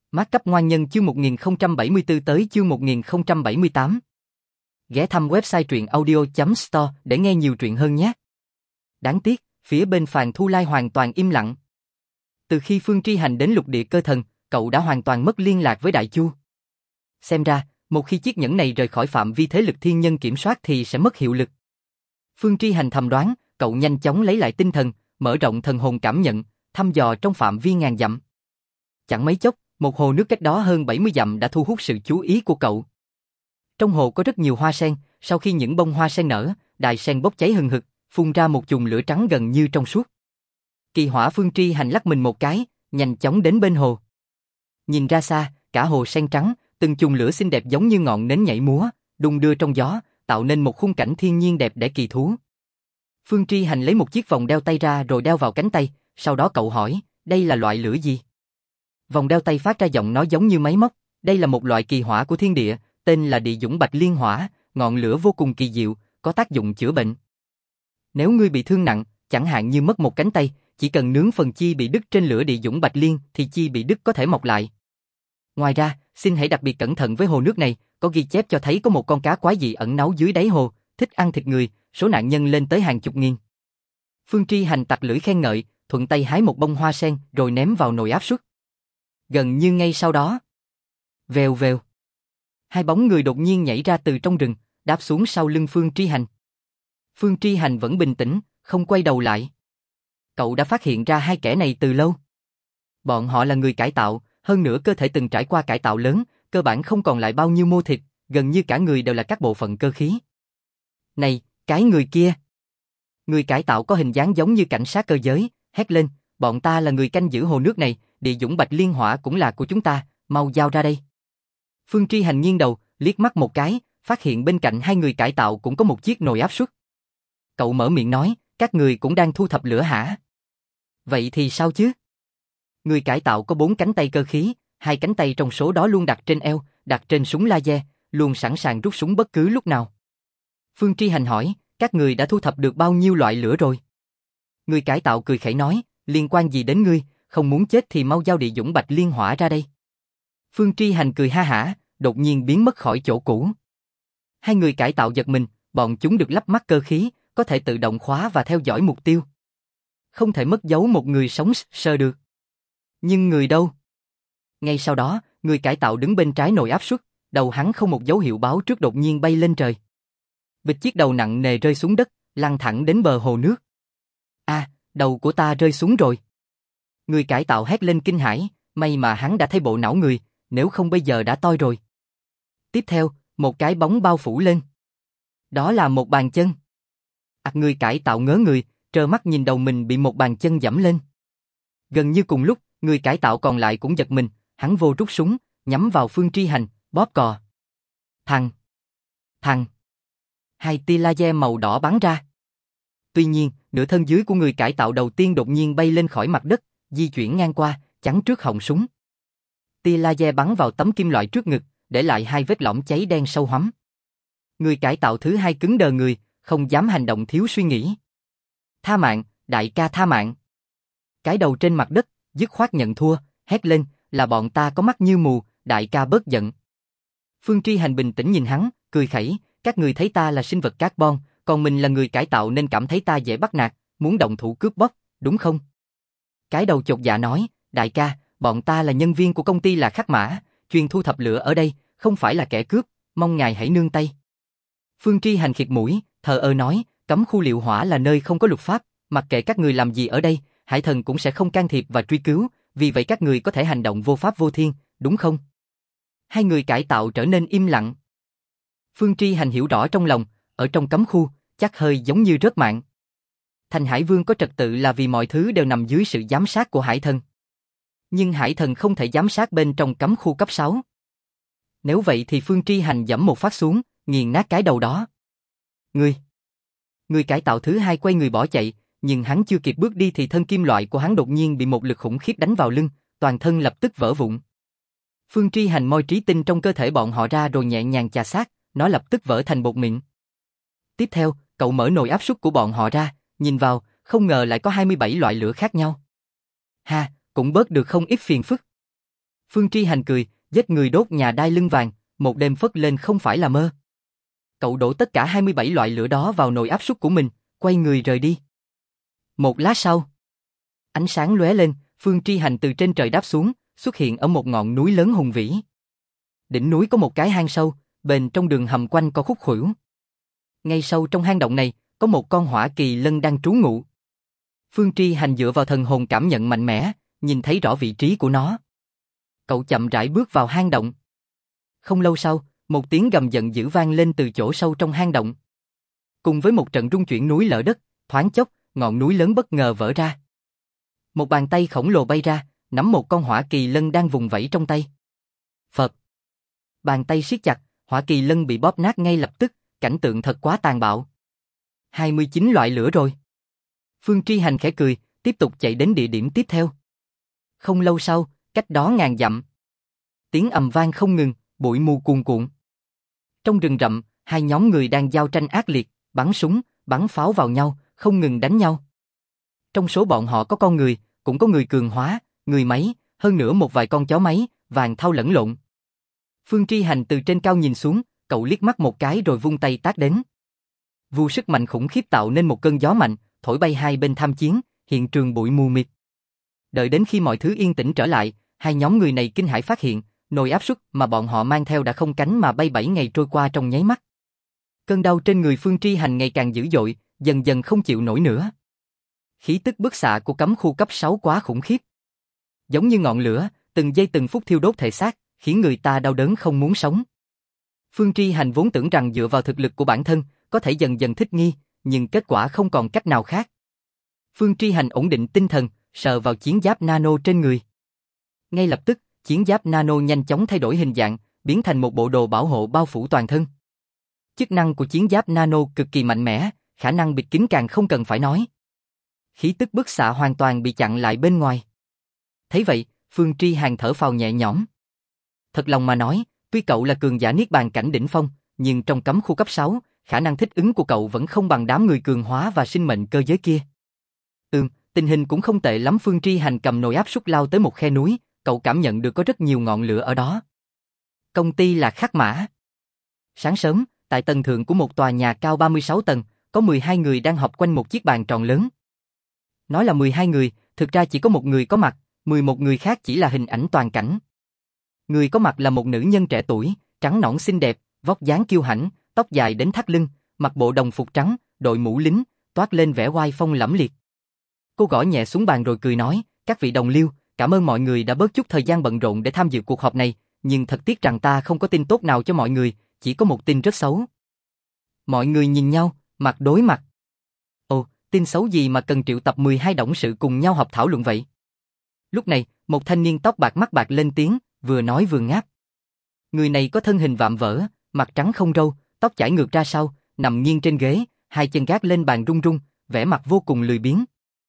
Mát cấp ngoan nhân chương 1074 tới chương 1078. Ghé thăm website truyện audio.store để nghe nhiều truyện hơn nhé. Đáng tiếc, phía bên Phàn Thu Lai hoàn toàn im lặng. Từ khi Phương Tri Hành đến lục địa cơ thần, cậu đã hoàn toàn mất liên lạc với Đại Chu. Xem ra, một khi chiếc nhẫn này rời khỏi phạm vi thế lực thiên nhân kiểm soát thì sẽ mất hiệu lực. Phương Tri Hành thầm đoán, cậu nhanh chóng lấy lại tinh thần, mở rộng thần hồn cảm nhận, thăm dò trong phạm vi ngàn dặm. Chẳng mấy chốc, một hồ nước cách đó hơn 70 dặm đã thu hút sự chú ý của cậu. Trong hồ có rất nhiều hoa sen, sau khi những bông hoa sen nở, đài sen bốc cháy hừng hực, phun ra một chùm lửa trắng gần như trong suốt. Kỳ Hỏa Phương Tri Hành lắc mình một cái, nhanh chóng đến bên hồ. Nhìn ra xa, cả hồ sen trắng, từng chùm lửa xinh đẹp giống như ngọn nến nhảy múa, đung đưa trong gió, tạo nên một khung cảnh thiên nhiên đẹp đẽ kỳ thú. Phương Tri Hành lấy một chiếc vòng đeo tay ra rồi đeo vào cánh tay, sau đó cậu hỏi, đây là loại lửa gì? Vòng đeo tay phát ra giọng nói giống như máy móc, đây là một loại kỳ hỏa của thiên địa, tên là Địa Dũng Bạch Liên Hỏa, ngọn lửa vô cùng kỳ diệu, có tác dụng chữa bệnh. Nếu ngươi bị thương nặng, chẳng hạn như mất một cánh tay, chỉ cần nướng phần chi bị đứt trên lửa Địa Dũng Bạch Liên thì chi bị đứt có thể mọc lại. Ngoài ra, xin hãy đặc biệt cẩn thận với hồ nước này, có ghi chép cho thấy có một con cá quái dị ẩn náu dưới đáy hồ, thích ăn thịt người, số nạn nhân lên tới hàng chục nghìn. Phương Tri Hành tặc lưỡi khen ngợi, thuận tay hái một bông hoa sen rồi ném vào nồi áp suất. Gần như ngay sau đó, vèo vèo, hai bóng người đột nhiên nhảy ra từ trong rừng, đáp xuống sau lưng Phương Tri Hành. Phương Tri Hành vẫn bình tĩnh, không quay đầu lại. Cậu đã phát hiện ra hai kẻ này từ lâu. Bọn họ là người cải tạo, hơn nữa cơ thể từng trải qua cải tạo lớn, cơ bản không còn lại bao nhiêu mô thịt, gần như cả người đều là các bộ phận cơ khí. Này, cái người kia! Người cải tạo có hình dáng giống như cảnh sát cơ giới, hét lên, bọn ta là người canh giữ hồ nước này, Địa Dũng Bạch Liên Hỏa cũng là của chúng ta, mau giao ra đây. Phương Tri Hành nghiêng đầu, liếc mắt một cái, phát hiện bên cạnh hai người cải tạo cũng có một chiếc nồi áp suất. Cậu mở miệng nói, các người cũng đang thu thập lửa hả? Vậy thì sao chứ? Người cải tạo có 4 cánh tay cơ khí, 2 cánh tay trong số đó luôn đặt trên eo, đặt trên súng laser, luôn sẵn sàng rút súng bất cứ lúc nào. Phương Tri Hành hỏi, các người đã thu thập được bao nhiêu loại lửa rồi? Người cải tạo cười khẩy nói, liên quan gì đến ngươi, không muốn chết thì mau giao Địa Dũng Bạch Liên Hỏa ra đây. Phương Tri Hành cười ha hả, đột nhiên biến mất khỏi chỗ cũ. Hai người cải tạo giật mình, bọn chúng được lắp mắt cơ khí, có thể tự động khóa và theo dõi mục tiêu. Không thể mất dấu một người sống sờ được. Nhưng người đâu? Ngay sau đó, người cải tạo đứng bên trái nồi áp suất, đầu hắn không một dấu hiệu báo trước đột nhiên bay lên trời. Bịch chiếc đầu nặng nề rơi xuống đất, lăn thẳng đến bờ hồ nước. À, đầu của ta rơi xuống rồi. Người cải tạo hét lên kinh hãi, may mà hắn đã thấy bộ não người, nếu không bây giờ đã toi rồi. Tiếp theo, một cái bóng bao phủ lên. Đó là một bàn chân. Người cải tạo ngớ người, trơ mắt nhìn đầu mình bị một bàn chân giẫm lên. Gần như cùng lúc, người cải tạo còn lại cũng giật mình, hắn vô rút súng, nhắm vào Phương Tri Hành, bóp cò. Thằng! Hai tia laser màu đỏ bắn ra. Tuy nhiên, nửa thân dưới của người cải tạo đầu tiên đột nhiên bay lên khỏi mặt đất, di chuyển ngang qua, chắn trước họng súng. Tia laser bắn vào tấm kim loại trước ngực, để lại 2 vết lõm cháy đen sâu hoắm. Người cải tạo thứ hai cứng đờ người, không dám hành động thiếu suy nghĩ. Tha mạng, đại ca tha mạng. Cái đầu trên mặt đất, dứt khoát nhận thua, hét lên, là bọn ta có mắt như mù, đại ca bớt giận. Phương Tri Hành bình tĩnh nhìn hắn, cười khẩy, các người thấy ta là sinh vật carbon, còn mình là người cải tạo nên cảm thấy ta dễ bắt nạt, muốn động thủ cướp bóc, đúng không? Cái đầu chột dạ nói, đại ca, bọn ta là nhân viên của công ty là Khắc Mã, chuyên thu thập lửa ở đây, không phải là kẻ cướp, mong ngài hãy nương tay. Phương Tri Hành khịt mũi, thờ ơ nói, cấm khu liệu hỏa là nơi không có luật pháp, mặc kệ các người làm gì ở đây, Hải Thần cũng sẽ không can thiệp và truy cứu, vì vậy các người có thể hành động vô pháp vô thiên, đúng không? Hai người cải tạo trở nên im lặng. Phương Tri Hành hiểu rõ trong lòng, ở trong cấm khu, chắc hơi giống như rớt mạng. Thành Hải Vương có trật tự là vì mọi thứ đều nằm dưới sự giám sát của Hải Thần. Nhưng Hải Thần không thể giám sát bên trong cấm khu cấp 6. Nếu vậy thì Phương Tri Hành giẫm một phát xuống, nghiền nát cái đầu đó. Người cải tạo thứ hai quay người bỏ chạy, nhưng hắn chưa kịp bước đi thì thân kim loại của hắn đột nhiên bị một lực khủng khiếp đánh vào lưng, toàn thân lập tức vỡ vụn. Phương Tri Hành moi trí tinh trong cơ thể bọn họ ra rồi nhẹ nhàng chà sát, nó lập tức vỡ thành bột mịn. Tiếp theo, cậu mở nồi áp suất của bọn họ ra, nhìn vào, không ngờ lại có 27 loại lửa khác nhau. Ha, cũng bớt được không ít phiền phức. Phương Tri Hành cười, giết người đốt nhà đai lưng vàng, một đêm phất lên không phải là mơ. Cậu đổ tất cả 27 loại lửa đó vào nồi áp suất của mình, quay người rời đi. Một lát sau, ánh sáng lóe lên, Phương Tri Hành từ trên trời đáp xuống, xuất hiện ở một ngọn núi lớn hùng vĩ. Đỉnh núi có một cái hang sâu, bên trong đường hầm quanh co khúc khuỷu. Ngay sâu trong hang động này, có một con hỏa kỳ lân đang trú ngụ. Phương Tri Hành dựa vào thần hồn cảm nhận mạnh mẽ, nhìn thấy rõ vị trí của nó. Cậu chậm rãi bước vào hang động. Không lâu sau, một tiếng gầm giận dữ vang lên từ chỗ sâu trong hang động. Cùng với một trận rung chuyển núi lở đất, thoáng chốc, ngọn núi lớn bất ngờ vỡ ra. Một bàn tay khổng lồ bay ra, nắm một con hỏa kỳ lân đang vùng vẫy trong tay. Phật. Bàn tay siết chặt, hỏa kỳ lân bị bóp nát ngay lập tức, cảnh tượng thật quá tàn bạo. 29 loại lửa rồi. Phương Tri Hành khẽ cười, tiếp tục chạy đến địa điểm tiếp theo. Không lâu sau, cách đó ngàn dặm. Tiếng ầm vang không ngừng, bụi mù cuồn cuộn. Trong rừng rậm, hai nhóm người đang giao tranh ác liệt, bắn súng, bắn pháo vào nhau, không ngừng đánh nhau. Trong số bọn họ có con người, cũng có người cường hóa, người máy, hơn nữa một vài con chó máy, vàng thau lẫn lộn. Phương Tri Hành từ trên cao nhìn xuống, cậu liếc mắt một cái rồi vung tay tát đến. Vu sức mạnh khủng khiếp tạo nên một cơn gió mạnh, thổi bay hai bên tham chiến, hiện trường bụi mù mịt. Đợi đến khi mọi thứ yên tĩnh trở lại, hai nhóm người này kinh hãi phát hiện, nồi áp suất mà bọn họ mang theo đã không cánh mà bay 7 ngày trôi qua trong nháy mắt. Cơn đau trên người Phương Tri Hành ngày càng dữ dội, dần dần không chịu nổi nữa. Khí tức bức xạ của cấm khu cấp 6 quá khủng khiếp. Giống như ngọn lửa, từng giây từng phút thiêu đốt thể xác, khiến người ta đau đớn không muốn sống. Phương Tri Hành vốn tưởng rằng dựa vào thực lực của bản thân, có thể dần dần thích nghi, nhưng kết quả không còn cách nào khác. Phương Tri Hành ổn định tinh thần, sờ vào chiến giáp nano trên người. Ngay lập tức, chiến giáp nano nhanh chóng thay đổi hình dạng, biến thành một bộ đồ bảo hộ bao phủ toàn thân. Chức năng của chiến giáp nano cực kỳ mạnh mẽ, khả năng bịt kín càng không cần phải nói. Khí tức bức xạ hoàn toàn bị chặn lại bên ngoài. Thấy vậy, Phương Tri Hành thở phào nhẹ nhõm. Thật lòng mà nói, tuy cậu là cường giả niết bàn cảnh đỉnh phong, nhưng trong cấm khu cấp 6, khả năng thích ứng của cậu vẫn không bằng đám người cường hóa và sinh mệnh cơ giới kia. Tình hình cũng không tệ lắm. Phương Tri Hành cầm nồi áp suất lao tới một khe núi, cậu cảm nhận được có rất nhiều ngọn lửa ở đó. Công ty là Khắc Mã. Sáng sớm, tại tầng thượng của một tòa nhà cao 36 tầng, có 12 người đang họp quanh một chiếc bàn tròn lớn. Nói là 12 người, thực ra chỉ có một người có mặt, 11 người khác chỉ là hình ảnh toàn cảnh. Người có mặt là một nữ nhân trẻ tuổi, trắng nõn xinh đẹp, vóc dáng kiêu hãnh, tóc dài đến thắt lưng, mặc bộ đồng phục trắng, đội mũ lính, toát lên vẻ oai phong lẫm liệt. Cô gõ nhẹ xuống bàn rồi cười nói, các vị đồng liêu, cảm ơn mọi người đã bớt chút thời gian bận rộn để tham dự cuộc họp này, nhưng thật tiếc rằng ta không có tin tốt nào cho mọi người, chỉ có một tin rất xấu. Mọi người nhìn nhau, mặt đối mặt. Ồ, tin xấu gì mà cần triệu tập 12 董sự cùng nhau họp thảo luận vậy? Lúc này, một thanh niên tóc bạc mắt bạc lên tiếng, vừa nói vừa ngáp. Người này có thân hình vạm vỡ, mặt trắng không râu, tóc chải ngược ra sau, nằm nghiêng trên ghế, hai chân gác lên bàn run run, vẻ mặt vô cùng lười biếng.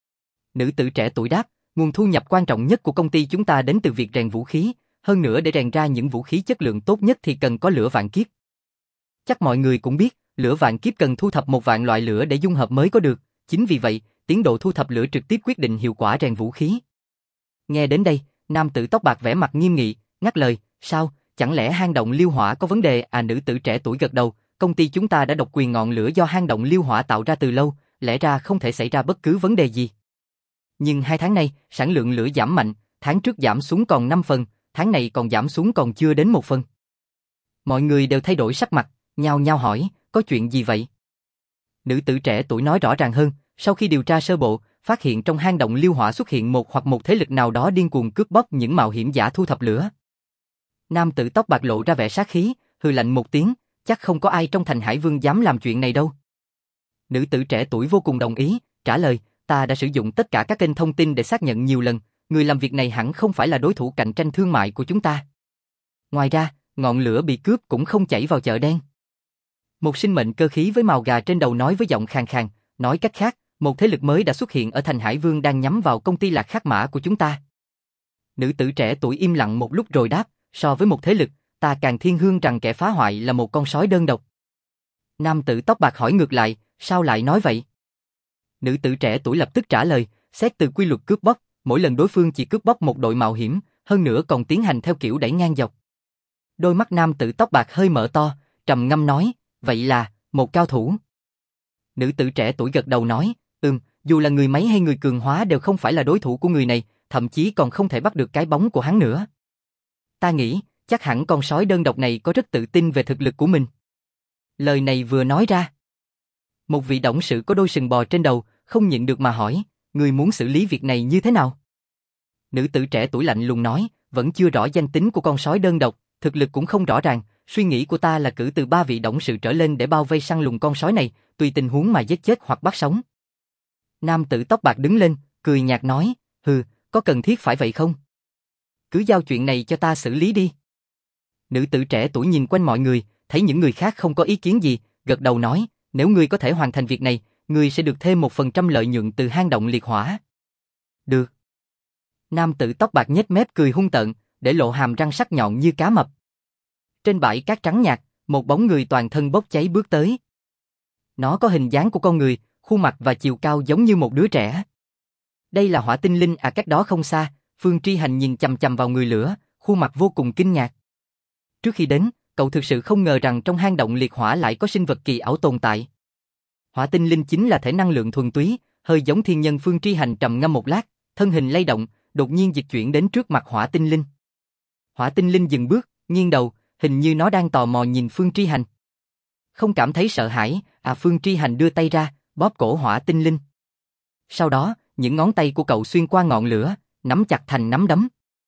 Nữ tử trẻ tuổi đáp, nguồn thu nhập quan trọng nhất của công ty chúng ta đến từ việc rèn vũ khí, hơn nữa để rèn ra những vũ khí chất lượng tốt nhất thì cần có lửa vạn kiếp. Chắc mọi người cũng biết, lửa vạn kiếp cần thu thập 1 vạn loại lửa để dung hợp mới có được, chính vì vậy, tiến độ thu thập lửa trực tiếp quyết định hiệu quả rèn vũ khí. Nghe đến đây, nam tử tóc bạc vẻ mặt nghiêm nghị, ngắt lời, sao, chẳng lẽ hang động liêu hỏa có vấn đề à? Nữ tử trẻ tuổi gật đầu, công ty chúng ta đã độc quyền ngọn lửa do hang động liêu hỏa tạo ra từ lâu, lẽ ra không thể xảy ra bất cứ vấn đề gì. Nhưng 2 tháng nay, sản lượng lửa giảm mạnh, tháng trước giảm xuống còn 5 phần, tháng này còn giảm xuống còn chưa đến 1 phần. Mọi người đều thay đổi sắc mặt, nhao nhao hỏi, có chuyện gì vậy? Nữ tử trẻ tuổi nói rõ ràng hơn, sau khi điều tra sơ bộ, phát hiện trong hang động liêu hỏa xuất hiện một thế lực nào đó điên cuồng cướp bóc những mạo hiểm giả thu thập lửa. Nam tử tóc bạc lộ ra vẻ sát khí, hừ lạnh một tiếng, chắc không có ai trong thành Hải Vương dám làm chuyện này đâu. Nữ tử trẻ tuổi vô cùng đồng ý, trả lời, ta đã sử dụng tất cả các kênh thông tin để xác nhận nhiều lần, người làm việc này hẳn không phải là đối thủ cạnh tranh thương mại của chúng ta. Ngoài ra, ngọn lửa bị cướp cũng không chảy vào chợ đen. Một sinh mệnh cơ khí với mào gà trên đầu nói với giọng khàn khàn, nói cách khác, một thế lực mới đã xuất hiện ở thành Hải Vương đang nhắm vào công ty Lạc Khắc Mã của chúng ta. Nữ tử trẻ tuổi im lặng một lúc rồi đáp, so với một thế lực, ta càng thiên hướng rằng kẻ phá hoại là một con sói đơn độc. Nam tử tóc bạc hỏi ngược lại, sao lại nói vậy? Nữ tử trẻ tuổi lập tức trả lời, xét từ quy luật cướp bóc, mỗi lần đối phương chỉ cướp bóc một đội mạo hiểm, hơn nữa còn tiến hành theo kiểu đẩy ngang dọc. Đôi mắt nam tử tóc bạc hơi mở to, trầm ngâm nói, vậy là, một cao thủ. Nữ tử trẻ tuổi gật đầu nói, dù là người máy hay người cường hóa đều không phải là đối thủ của người này, thậm chí còn không thể bắt được cái bóng của hắn nữa. Ta nghĩ, chắc hẳn con sói đơn độc này có rất tự tin về thực lực của mình. Lời này vừa nói ra. Một vị董sự có đôi sừng bò trên đầu, không nhịn được mà hỏi, người muốn xử lý việc này như thế nào? Nữ tử trẻ tuổi lạnh lùng nói, vẫn chưa rõ danh tính của con sói đơn độc, thực lực cũng không rõ ràng, suy nghĩ của ta là cử từ 3 vị董sự trở lên để bao vây săn lùng con sói này, tùy tình huống mà giết chết hoặc bắt sống. Nam tử tóc bạc đứng lên, cười nhạt nói, có cần thiết phải vậy không? Cứ giao chuyện này cho ta xử lý đi. Nữ tử trẻ tuổi nhìn quanh mọi người, thấy những người khác không có ý kiến gì, gật đầu nói, nếu ngươi có thể hoàn thành việc này, ngươi sẽ được thêm 1% lợi nhuận từ hang động liệt hỏa. Được. Nam tử tóc bạc nhếch mép cười hung tợn, để lộ hàm răng sắc nhọn như cá mập. Trên bãi cát trắng nhạt, một bóng người toàn thân bốc cháy bước tới. Nó có hình dáng của con người, khuôn mặt và chiều cao giống như một đứa trẻ. Đây là Hỏa Tinh Linh cách đó không xa, Phương Tri Hành nhìn chằm chằm vào người lửa, khuôn mặt vô cùng kinh ngạc. Trước khi đến, cậu thực sự không ngờ rằng trong hang động liệt hỏa lại có sinh vật kỳ ảo tồn tại. Hỏa Tinh Linh chính là thể năng lượng thuần túy, hơi giống thiên nhân. Phương Tri Hành trầm ngâm một lát, thân hình lay động, đột nhiên dịch chuyển đến trước mặt Hỏa Tinh Linh. Hỏa Tinh Linh dừng bước, nghiêng đầu, hình như nó đang tò mò nhìn Phương Tri Hành. Không cảm thấy sợ hãi, Phương Tri Hành đưa tay ra, bóp cổ Hỏa Tinh Linh. Sau đó, những ngón tay của cậu xuyên qua ngọn lửa, nắm chặt thành nắm đấm.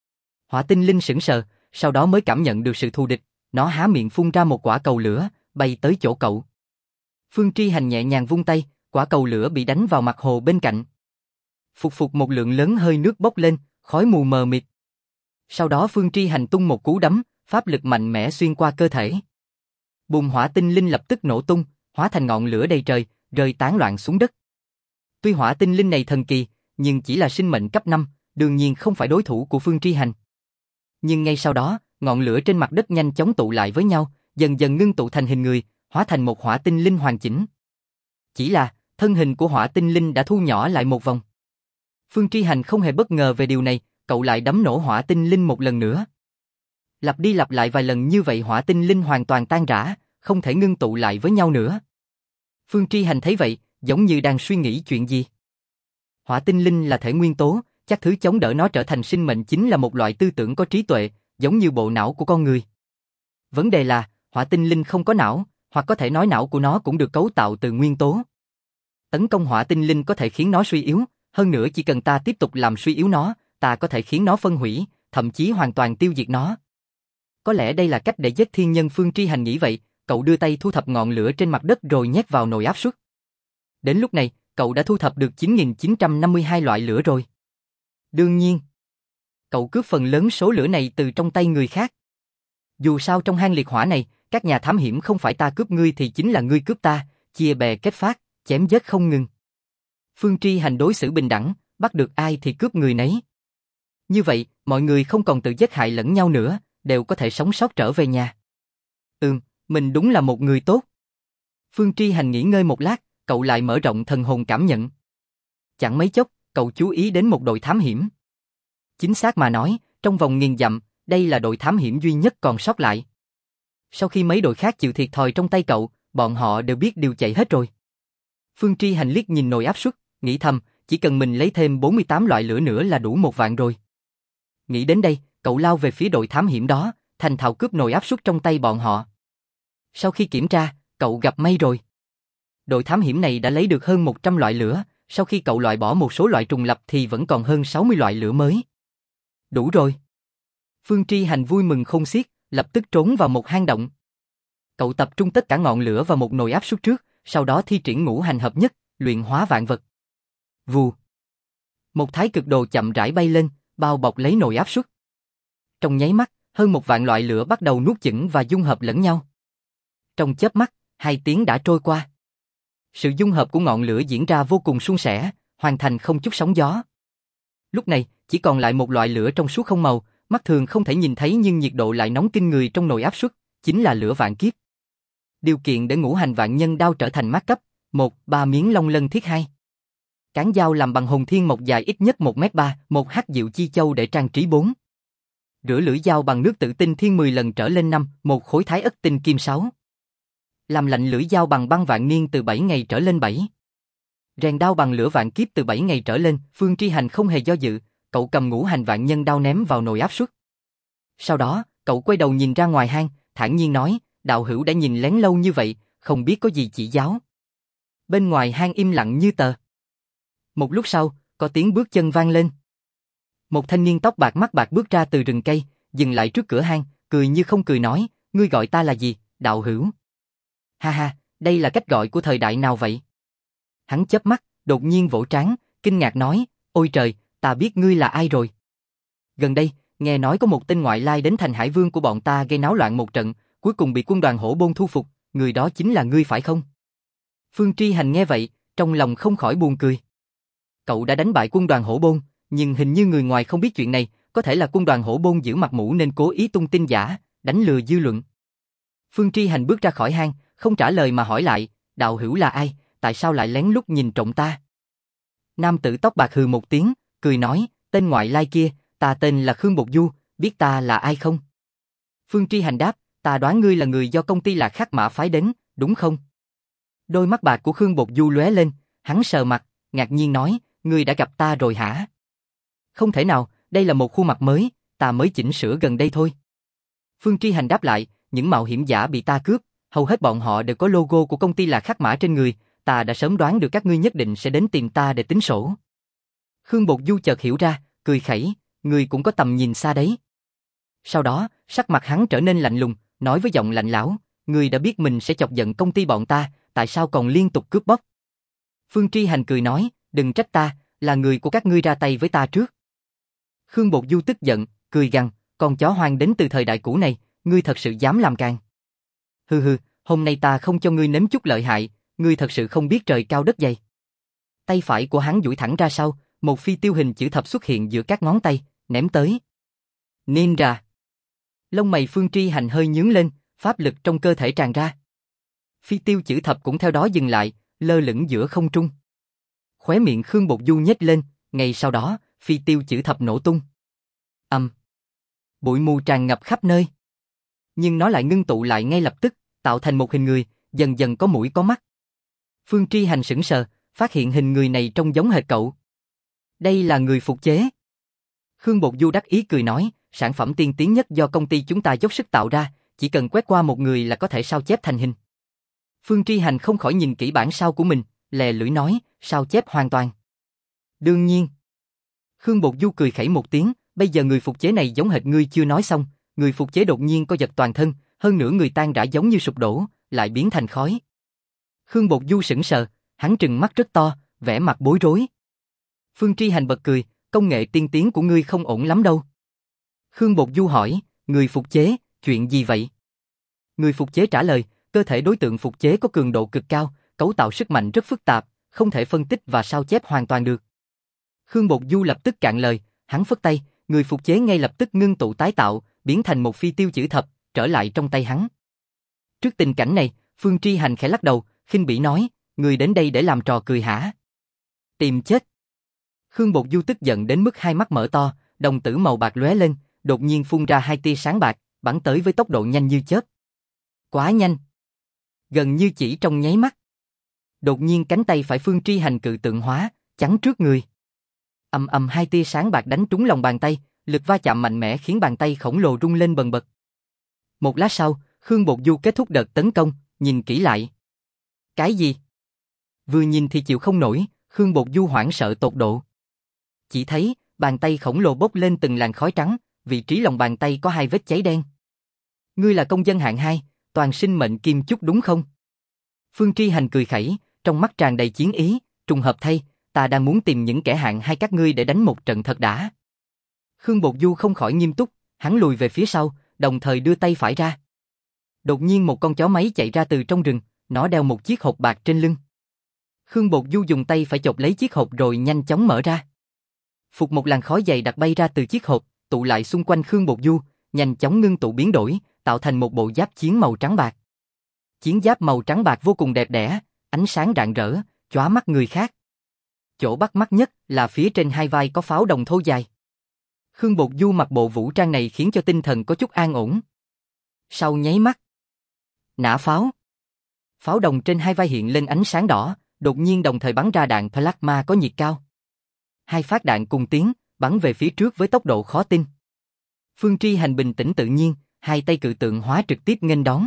Hỏa Tinh Linh sững sờ, sau đó mới cảm nhận được sự thù địch, nó há miệng phun ra một quả cầu lửa, bay tới chỗ cậu. Phương Tri Hành nhẹ nhàng vung tay, quả cầu lửa bị đánh vào mặt hồ bên cạnh. Phục phục một lượng lớn hơi nước bốc lên, khói mù mờ mịt. Sau đó Phương Tri Hành tung một cú đấm, pháp lực mạnh mẽ xuyên qua cơ thể. Bùm, Hỏa Tinh Linh lập tức nổ tung, hóa thành ngọn lửa đầy trời, rơi tán loạn xuống đất. Tuy Hỏa Tinh Linh này thần kỳ, nhưng chỉ là sinh mệnh cấp 5, đương nhiên không phải đối thủ của Phương Tri Hành. Nhưng ngay sau đó, ngọn lửa trên mặt đất nhanh chóng tụ lại với nhau, dần dần ngưng tụ thành hình người, hóa thành một Hỏa Tinh Linh hoàn chỉnh. Chỉ là, thân hình của Hỏa Tinh Linh đã thu nhỏ lại một vòng. Phương Tri Hành không hề bất ngờ về điều này, cậu lại đấm nổ Hỏa Tinh Linh một lần nữa. Lặp đi lặp lại vài lần như vậy Hỏa Tinh Linh hoàn toàn tan rã, không thể ngưng tụ lại với nhau nữa. Phương Tri Hành thấy vậy, giống như đang suy nghĩ chuyện gì. Hỏa Tinh Linh là thể nguyên tố, chắc thứ chống đỡ nó trở thành sinh mệnh chính là một loại tư tưởng có trí tuệ, giống như bộ não của con người. Vấn đề là, Hỏa Tinh Linh không có não, hoặc có thể nói não của nó cũng được cấu tạo từ nguyên tố. Tấn công Hỏa Tinh Linh có thể khiến nó suy yếu, hơn nữa chỉ cần ta tiếp tục làm suy yếu nó, ta có thể khiến nó phân hủy, thậm chí hoàn toàn tiêu diệt nó. Có lẽ đây là cách để giết thiên nhân. Phương Tri Hành nghĩ vậy, cậu đưa tay thu thập ngọn lửa trên mặt đất rồi nhét vào nồi áp suất. Đến lúc này, cậu đã thu thập được 9.952 loại lửa rồi. Đương nhiên, cậu cướp phần lớn số lửa này từ trong tay người khác. Dù sao trong hang liệt hỏa này, các nhà thám hiểm không phải ta cướp ngươi thì chính là ngươi cướp ta, chia bè kết phác, chém giết không ngừng. Phương Tri Hành đối xử bình đẳng, bắt được ai thì cướp người nấy. Như vậy, mọi người không còn tự giết hại lẫn nhau nữa, đều có thể sống sót trở về nhà. Mình đúng là một người tốt. Phương Tri Hành nghỉ ngơi một lát, cậu lại mở rộng thần hồn cảm nhận. Chẳng mấy chốc, cậu chú ý đến một đội thám hiểm. Chính xác mà nói, trong vòng 1000 dặm, đây là đội thám hiểm duy nhất còn sót lại. Sau khi mấy đội khác chịu thiệt thòi trong tay cậu, bọn họ đều biết điều chạy hết rồi. Phương Tri Hành liếc nhìn nồi áp suất, nghĩ thầm, chỉ cần mình lấy thêm 48 loại lửa nữa là đủ 1 vạn rồi. Nghĩ đến đây, cậu lao về phía đội thám hiểm đó, thành thạo cướp nồi áp suất trong tay bọn họ. Sau khi kiểm tra, cậu gặp may rồi. Đội thám hiểm này đã lấy được hơn 100 loại lửa, sau khi cậu loại bỏ một số loại trùng lập thì vẫn còn hơn 60 loại lửa mới. Đủ rồi. Phương Tri Hành vui mừng khôn xiết, lập tức trốn vào một hang động. Cậu tập trung tất cả ngọn lửa vào một nồi áp suất trước, sau đó thi triển ngũ hành hợp nhất, luyện hóa vạn vật. Vù. Một thái cực đồ chậm rãi bay lên, bao bọc lấy nồi áp suất. Trong nháy mắt, hơn 1 vạn loại lửa bắt đầu nuốt chửng và dung hợp lẫn nhau. Trong chớp mắt, 2 tiếng đã trôi qua. Sự dung hợp của ngọn lửa diễn ra vô cùng suôn sẻ, hoàn thành không chút sóng gió. Lúc này, chỉ còn lại một loại lửa trong suốt không màu, mắt thường không thể nhìn thấy nhưng nhiệt độ lại nóng kinh người trong nồi áp suất, chính là lửa vạn kiếp. Điều kiện để ngũ hành vạn nhân đao trở thành mát cấp: 1. 3 miếng long lân thiết. 2. Cán dao làm bằng hồn thiên mộc dài ít nhất 1m3, 1 hắc diệu chi châu để trang trí. 4. Rửa lưỡi dao bằng nước Tử Tinh Thiên 10 lần trở lên 5, một khối Thái Ất Tinh Kim 6. Làm lạnh lưỡi dao bằng băng vạn niên từ 7 ngày trở lên 7. Rèn đao bằng lửa vạn kiếp từ 7 ngày trở lên, Phương Tri Hành không hề do dự, cậu cầm ngũ hành vạn nhân đao ném vào nồi áp suất. Sau đó, cậu quay đầu nhìn ra ngoài hang, thản nhiên nói, đạo hữu đã nhìn lén lâu như vậy, không biết có gì chỉ giáo. Bên ngoài hang im lặng như tờ. Một lúc sau, có tiếng bước chân vang lên. Một thanh niên tóc bạc mắt bạc bước ra từ rừng cây, dừng lại trước cửa hang, cười như không cười nói, ngươi gọi ta là gì, đạo hữu? Ha ha, đây là cách gọi của thời đại nào vậy? Hắn chớp mắt, đột nhiên vỗ trán, kinh ngạc nói, ôi trời, ta biết ngươi là ai rồi. Gần đây, nghe nói có một tên ngoại lai đến thành Hải Vương của bọn ta gây náo loạn một trận, cuối cùng bị quân đoàn Hổ Bôn thu phục, người đó chính là ngươi phải không? Phương Tri Hành nghe vậy, trong lòng không khỏi buồn cười. Cậu đã đánh bại quân đoàn Hổ Bôn, nhưng hình như người ngoài không biết chuyện này, có thể là quân đoàn Hổ Bôn giữ mặt mũi nên cố ý tung tin giả, đánh lừa dư luận. Phương Tri Hành bước ra khỏi hang, không trả lời mà hỏi lại, đạo hữu là ai, tại sao lại lén lút nhìn trộm ta? Nam tử tóc bạc hừ một tiếng, cười nói, tên ngoại lai kia, ta tên là Khương Bột Du, biết ta là ai không? Phương Tri Hành đáp, ta đoán ngươi là người do công ty Lạc Khắc Mã phái đến, đúng không? Đôi mắt bạc của Khương Bột Du lóe lên, hắn sờ mặt, ngạc nhiên nói, ngươi đã gặp ta rồi hả? Không thể nào, đây là một khuôn mặt mới, ta mới chỉnh sửa gần đây thôi. Phương Tri Hành đáp lại, những mạo hiểm giả bị ta cướp, hầu hết bọn họ đều có logo của công ty Lạc Khắc Mã trên người, ta đã sớm đoán được các ngươi nhất định sẽ đến tìm ta để tính sổ. Khương Bột Du chợt hiểu ra, cười khẩy, ngươi cũng có tầm nhìn xa đấy. Sau đó, sắc mặt hắn trở nên lạnh lùng, nói với giọng lạnh lẽo, ngươi đã biết mình sẽ chọc giận công ty bọn ta, tại sao còn liên tục cướp bóc? Phương Tri Hành cười nói, đừng trách ta, là người của các ngươi ra tay với ta trước. Khương Bột Du tức giận, cười gằn, con chó hoang đến từ thời đại cũ này, ngươi thật sự dám làm càn. Hừ hừ, hôm nay ta không cho ngươi nếm chút lợi hại, ngươi thật sự không biết trời cao đất dày. Tay phải của hắn duỗi thẳng ra sau, một phi tiêu hình chữ thập xuất hiện giữa các ngón tay, ném tới. Ninja. Lông mày Phương Tri Hành hơi nhướng lên, pháp lực trong cơ thể tràn ra. Phi tiêu chữ thập cũng theo đó dừng lại, lơ lửng giữa không trung. Khóe miệng Khương Bột Du nhếch lên, ngay sau đó, phi tiêu chữ thập nổ tung. Bụi mù tràn ngập khắp nơi. Nhưng nó lại ngưng tụ lại ngay lập tức, tạo thành một hình người, dần dần có mũi có mắt. Phương Tri Hành sững sờ, phát hiện hình người này trông giống hệt cậu. Đây là người phục chế. Khương Bột Du đắc ý cười nói, sản phẩm tiên tiến nhất do công ty chúng ta dốc sức tạo ra, chỉ cần quét qua một người là có thể sao chép thành hình. Phương Tri Hành không khỏi nhìn kỹ bản sao của mình, lè lưỡi nói, sao chép hoàn toàn. Đương nhiên. Khương Bột Du cười khẩy một tiếng, bây giờ người phục chế này giống hệt ngươi chưa nói xong, người phục chế đột nhiên co giật toàn thân, hơn nữa người tan rã giống như sụp đổ, lại biến thành khói. Khương Bột Du sững sờ, hắn trừng mắt rất to, vẻ mặt bối rối. Phương Tri Hành bật cười, công nghệ tiên tiến của ngươi không ổn lắm đâu. Khương Bột Du hỏi, người phục chế, chuyện gì vậy? Người phục chế trả lời, cơ thể đối tượng phục chế có cường độ cực cao, cấu tạo sức mạnh rất phức tạp, không thể phân tích và sao chép hoàn toàn được. Khương Bột Du lập tức cạn lời, hắn phất tay, người phục chế ngay lập tức ngưng tụ tái tạo, biến thành một phi tiêu chữ thập, trở lại trong tay hắn. Trước tình cảnh này, Phương Tri Hành khẽ lắc đầu, khinh bỉ nói, người đến đây để làm trò cười hả? Tìm chết. Khương Bột Du tức giận đến mức hai mắt mở to, đồng tử màu bạc lóe lên, đột nhiên phun ra hai tia sáng bạc, bắn tới với tốc độ nhanh như chớp. Quá nhanh. Gần như chỉ trong nháy mắt. Đột nhiên cánh tay phải Phương Tri Hành cự tượng hóa, chắn trước người. Hai tia sáng bạc đánh trúng lòng bàn tay, lực va chạm mạnh mẽ khiến bàn tay khổng lồ rung lên bần bật. Một lát sau, Khương Bột Du kết thúc đợt tấn công, nhìn kỹ lại. Cái gì? Vừa nhìn thì chịu không nổi, Khương Bột Du hoảng sợ tột độ. Chỉ thấy, bàn tay khổng lồ bốc lên từng làn khói trắng, vị trí lòng bàn tay có hai vết cháy đen. Ngươi là công dân hạng 2, toàn sinh mệnh kim chúc đúng không? Phương Tri Hành cười khẩy, trong mắt tràn đầy chiến ý, trùng hợp thay, ta đang muốn tìm những kẻ hạng 2 các ngươi để đánh một trận thật đã. Khương Bột Du không khỏi nghiêm túc, hắn lùi về phía sau, đồng thời đưa tay phải ra. Đột nhiên một con chó máy chạy ra từ trong rừng, nó đeo một chiếc hộp bạc trên lưng. Khương Bột Du dùng tay phải chộp lấy chiếc hộp rồi nhanh chóng mở ra. Phục một làn khói dày đặc bay ra từ chiếc hộp, tụ lại xung quanh Khương Bột Du, nhanh chóng ngưng tụ biến đổi, tạo thành một bộ giáp chiến màu trắng bạc. Chiến giáp màu trắng bạc vô cùng đẹp đẽ, ánh sáng rạng rỡ, chóa mắt người khác. Chỗ bắt mắt nhất là phía trên hai vai có pháo đồng thô dài. Khương Bột Du mặc bộ vũ trang này khiến cho tinh thần có chút an ổn. Sau nháy mắt, nã pháo. Pháo đồng trên hai vai hiện lên ánh sáng đỏ, đột nhiên đồng thời bắn ra đạn plasma có nhiệt cao. Hai phát đạn cùng tiến, bắn về phía trước với tốc độ khó tin. Phương Tri Hành bình tĩnh tự nhiên, hai tay cự tượng hóa trực tiếp nghênh đón.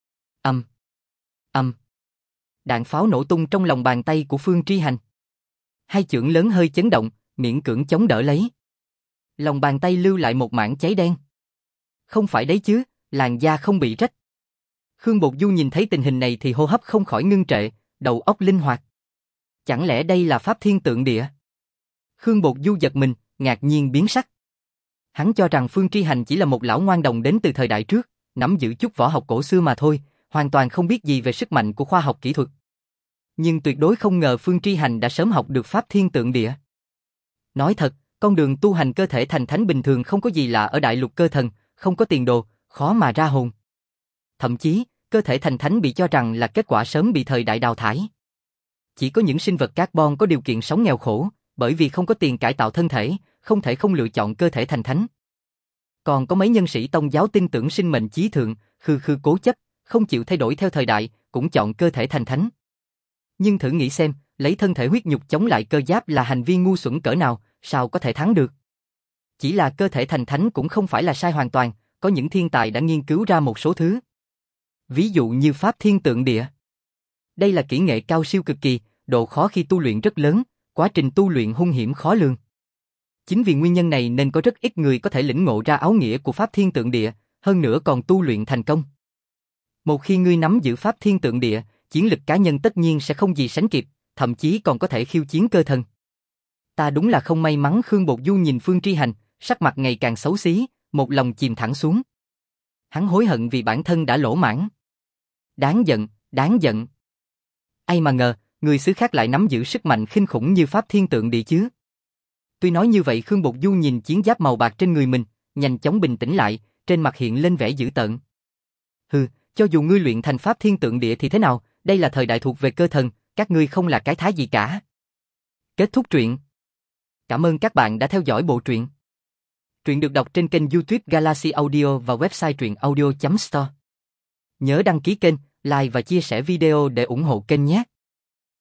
Âm. Đạn pháo nổ tung trong lòng bàn tay của Phương Tri Hành. Hai chưởng lớn hơi chấn động, miễn cưỡng chống đỡ lấy. Lòng bàn tay lưu lại một mảng cháy đen. Không phải đấy chứ, làn da không bị rách. Khương Bột Du nhìn thấy tình hình này thì hô hấp không khỏi ngưng trệ, đầu óc linh hoạt. Chẳng lẽ đây là Pháp Thiên Tượng Địa? Khương Bột Du giật mình, ngạc nhiên biến sắc. Hắn cho rằng Phương Tri Hành chỉ là một lão ngoan đồng đến từ thời đại trước, nắm giữ chút võ học cổ xưa mà thôi, hoàn toàn không biết gì về sức mạnh của khoa học kỹ thuật. Nhưng tuyệt đối không ngờ Phương Tri Hành đã sớm học được Pháp Thiên Tượng Địa. Nói thật, con đường tu hành cơ thể thành thánh bình thường không có gì lạ ở đại lục cơ thần, không có tiền đồ, khó mà ra hồn. Thậm chí, cơ thể thành thánh bị cho rằng là kết quả sớm bị thời đại đào thải. Chỉ có những sinh vật carbon có điều kiện sống nghèo khổ, bởi vì không có tiền cải tạo thân thể, không thể không lựa chọn cơ thể thành thánh. Còn có mấy nhân sĩ tông giáo tin tưởng sinh mệnh chí thượng, khư cố chấp, không chịu thay đổi theo thời đại, cũng chọn cơ thể thành thánh. Nhưng thử nghĩ xem, lấy thân thể huyết nhục chống lại cơ giáp là hành vi ngu xuẩn cỡ nào, sao có thể thắng được? Chỉ là cơ thể thành thánh cũng không phải là sai hoàn toàn, có những thiên tài đã nghiên cứu ra một số thứ. Ví dụ như Pháp Thiên Tượng Địa. Đây là kỹ nghệ cao siêu cực kỳ, độ khó khi tu luyện rất lớn, quá trình tu luyện hung hiểm khó lường. Chính vì nguyên nhân này nên có rất ít người có thể lĩnh ngộ ra áo nghĩa của Pháp Thiên Tượng Địa, hơn nữa còn tu luyện thành công. Một khi ngươi nắm giữ Pháp Thiên Tượng Địa, chiến lực cá nhân tất nhiên sẽ không gì sánh kịp, thậm chí còn có thể khiêu chiến cơ thần. Ta đúng là không may mắn. Khương Bột Du nhìn Phương Tri Hành, sắc mặt ngày càng xấu xí, một lòng chìm thẳng xuống. Hắn hối hận vì bản thân đã lỗ mãn. Đáng giận, đáng giận. Ai mà ngờ, người xứ khác lại nắm giữ sức mạnh kinh khủng như Pháp Thiên Tượng Địa chứ. Tuy nói như vậy, Khương Bột Du nhìn chiến giáp màu bạc trên người mình, nhanh chóng bình tĩnh lại, trên mặt hiện lên vẻ dữ tợn. Hừ, cho dù ngươi luyện thành Pháp Thiên Tượng Địa thì thế nào, đây là thời đại thuộc về cơ thần, các ngươi không là cái thá gì cả. Kết thúc truyện. Cảm ơn các bạn đã theo dõi bộ truyện. Truyện được đọc trên kênh YouTube Galaxy Audio và website truyệnaudio.store. Nhớ đăng ký kênh, like và chia sẻ video để ủng hộ kênh nhé.